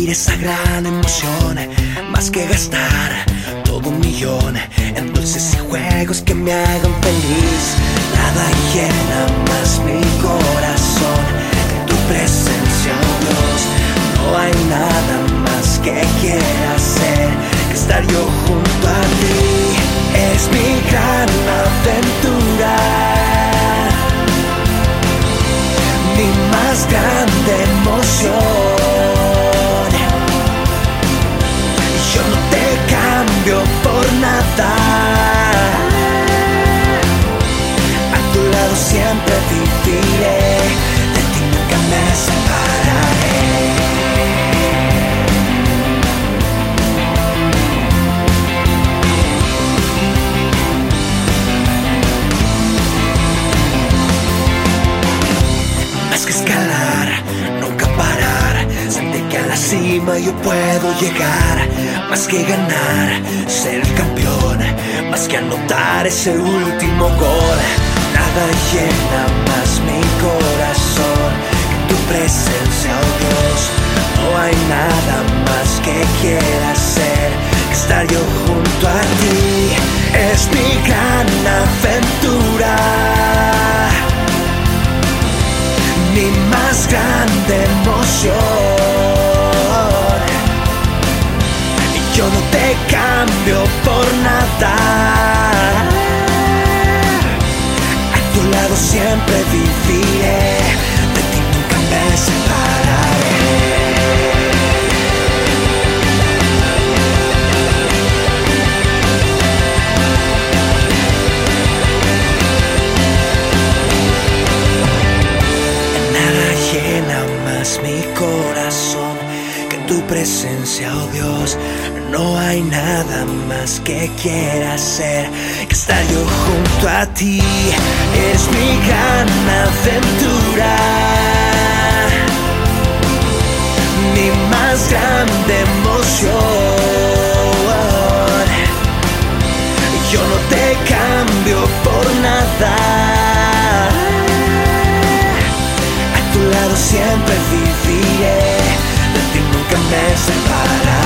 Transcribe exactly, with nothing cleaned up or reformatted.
Vivir esa gran emoción, más que gastar todo un millón en dulces y juegos que me hagan feliz. Nada llena más mi corazón que tu presencia, oh Dios. No hay nada más que quiera hacer que estar yo junto a ti. Es mi gran aventura, mi más grande emoción. Yo no te cambio por nada, a tu lado siempre viviré, de ti nunca me separaré. Más que escalar, nunca parar, sentir que a la cima yo puedo llegar. Más que ganar, ser el campeón, más que anotar ese último gol. Nada llena más mi corazón que tu presencia, oh Dios. No hay nada más que quiera hacer que estar yo junto a ti. Es mi gran aventura, mi más grande emoción. Yo no te cambio por nada, a tu lado siempre viviré, de ti nunca me separaré. Mi corazón que tu presencia, oh Dios. No hay nada más que quiera hacer que estar yo junto a ti. Es mi gran aventura, mi más grande emoción. Yo no te cambio por nada, siempre viviré, de ti nunca me separaré.